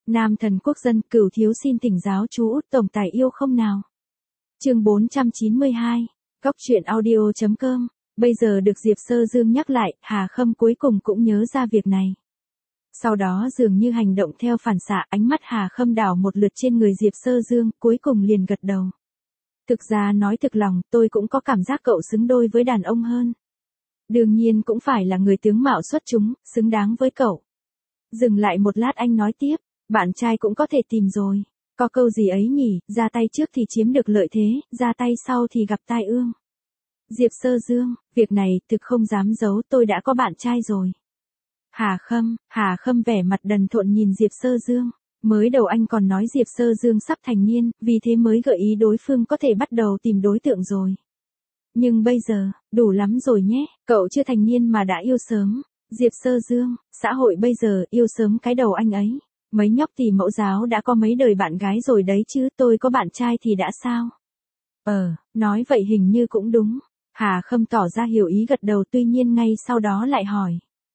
Nam thần quốc dân, Cửu thiếu xin thỉnh giáo chú Út tổng tài yêu không nào. Chương 492, Góc truyện audio.com. Bây giờ được Diệp Sơ Dương nhắc lại, Hà Khâm cuối cùng cũng nhớ ra việc này. Sau đó dường như hành động theo phản xạ, ánh mắt Hà Khâm đảo một lượt trên người Diệp Sơ Dương, cuối cùng liền gật đầu. Thực ra nói thực lòng, tôi cũng có cảm giác cậu xứng đôi với đàn ông hơn. Đương nhiên cũng phải là người tướng mạo xuất chúng, xứng đáng với cậu. Dừng lại một lát anh nói tiếp, bạn trai cũng có thể tìm rồi. Có câu gì ấy nhỉ, ra tay trước thì chiếm được lợi thế, ra tay sau thì gặp tai ương. Diệp Sơ Dương, việc này thực không dám giấu, tôi đã có bạn trai rồi. Hà Khâm vẻ mặt đần thộn nhìn Diệp Sơ Dương. Mới đầu anh còn nói Diệp Sơ Dương sắp thành niên, vì thế mới gợi ý đối phương có thể bắt đầu tìm đối tượng rồi. Nhưng bây giờ, đủ lắm rồi nhé, cậu chưa thành niên mà đã yêu sớm. Diệp Sơ Dương, xã hội bây giờ yêu sớm cái đầu anh ấy. Mấy nhóc thì mẫu giáo đã có mấy đời bạn gái rồi đấy chứ, tôi có bạn trai thì đã sao? Nói vậy hình như cũng đúng. Hà Khâm tỏ ra hiểu ý gật đầu, tuy nhiên ngay sau đó lại hỏi.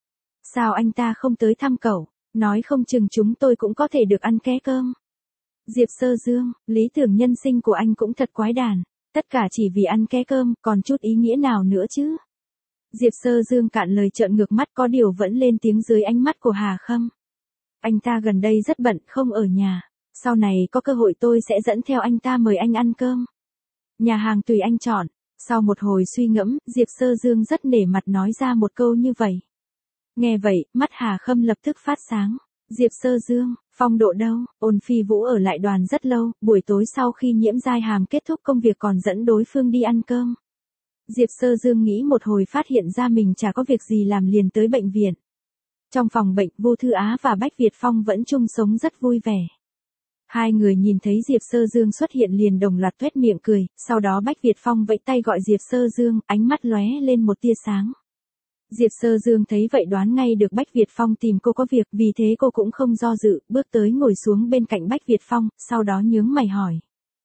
Sao anh ta không tới thăm cậu, nói không chừng chúng tôi cũng có thể được ăn ké cơm. Diệp Sơ Dương, lý tưởng nhân sinh của anh cũng thật quái đản, tất cả chỉ vì ăn ké cơm, còn chút ý nghĩa nào nữa chứ? Diệp Sơ Dương cạn lời trợn ngược mắt, có điều vẫn lên tiếng dưới ánh mắt của Hà Khâm. Anh ta gần đây rất bận, không ở nhà, sau này có cơ hội tôi sẽ dẫn theo anh ta mời anh ăn cơm. Nhà hàng tùy anh chọn. Sau một hồi suy ngẫm, Diệp Sơ Dương rất nể mặt nói ra một câu như vậy. Nghe vậy, mắt Hà Khâm lập tức phát sáng. Diệp Sơ Dương, phong độ đâu? Ôn Phi Vũ ở lại đoàn rất lâu, buổi tối sau khi Nhiễm Giai Hàm kết thúc công việc còn dẫn đối phương đi ăn cơm. Diệp Sơ Dương nghĩ một hồi phát hiện ra mình chả có việc gì làm, liền tới bệnh viện. Trong phòng bệnh, Vô Thư Á và Bách Việt Phong vẫn chung sống rất vui vẻ. Hai người nhìn thấy Diệp Sơ Dương xuất hiện liền đồng loạt tuét miệng cười, sau đó Bách Việt Phong vẫy tay gọi Diệp Sơ Dương, ánh mắt lóe lên một tia sáng. Diệp Sơ Dương thấy vậy đoán ngay được Bách Việt Phong tìm cô có việc, vì thế cô cũng không do dự, bước tới ngồi xuống bên cạnh Bách Việt Phong, sau đó nhướng mày hỏi.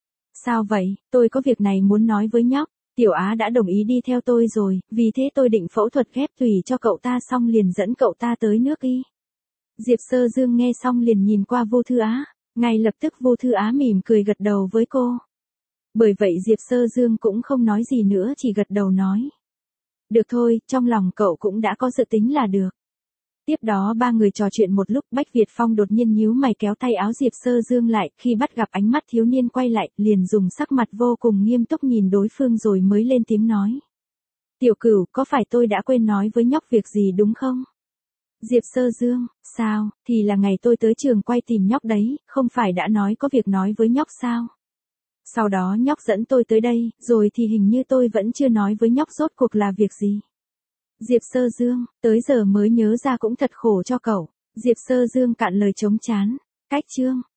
Sao vậy, tôi có việc này muốn nói với nhóc, Tiểu Á đã đồng ý đi theo tôi rồi, vì thế tôi định phẫu thuật ghép tủy cho cậu ta xong liền dẫn cậu ta tới nước Y. Diệp Sơ Dương nghe xong liền nhìn qua Vô Thư Á. Ngay lập tức Vô Thư Á mỉm cười gật đầu với cô. Bởi vậy Diệp Sơ Dương cũng không nói gì nữa, chỉ gật đầu nói. Được thôi, trong lòng cậu cũng đã có dự tính là được. Tiếp đó ba người trò chuyện một lúc, Bách Việt Phong đột nhiên nhíu mày kéo tay áo Diệp Sơ Dương lại, khi bắt gặp ánh mắt thiếu niên quay lại, liền dùng sắc mặt vô cùng nghiêm túc nhìn đối phương rồi mới lên tiếng nói. Tiểu Cửu, có phải tôi đã quên nói với nhóc việc gì đúng không? Diệp Sơ Dương, sao, thì là ngày tôi tới trường quay tìm nhóc đấy, không phải đã nói có việc nói với nhóc sao? Sau đó nhóc dẫn tôi tới đây, rồi thì hình như tôi vẫn chưa nói với nhóc rốt cuộc là việc gì. Diệp Sơ Dương, tới giờ mới nhớ ra cũng thật khổ cho cậu. Diệp Sơ Dương cạn lời trống chán. Cách chương.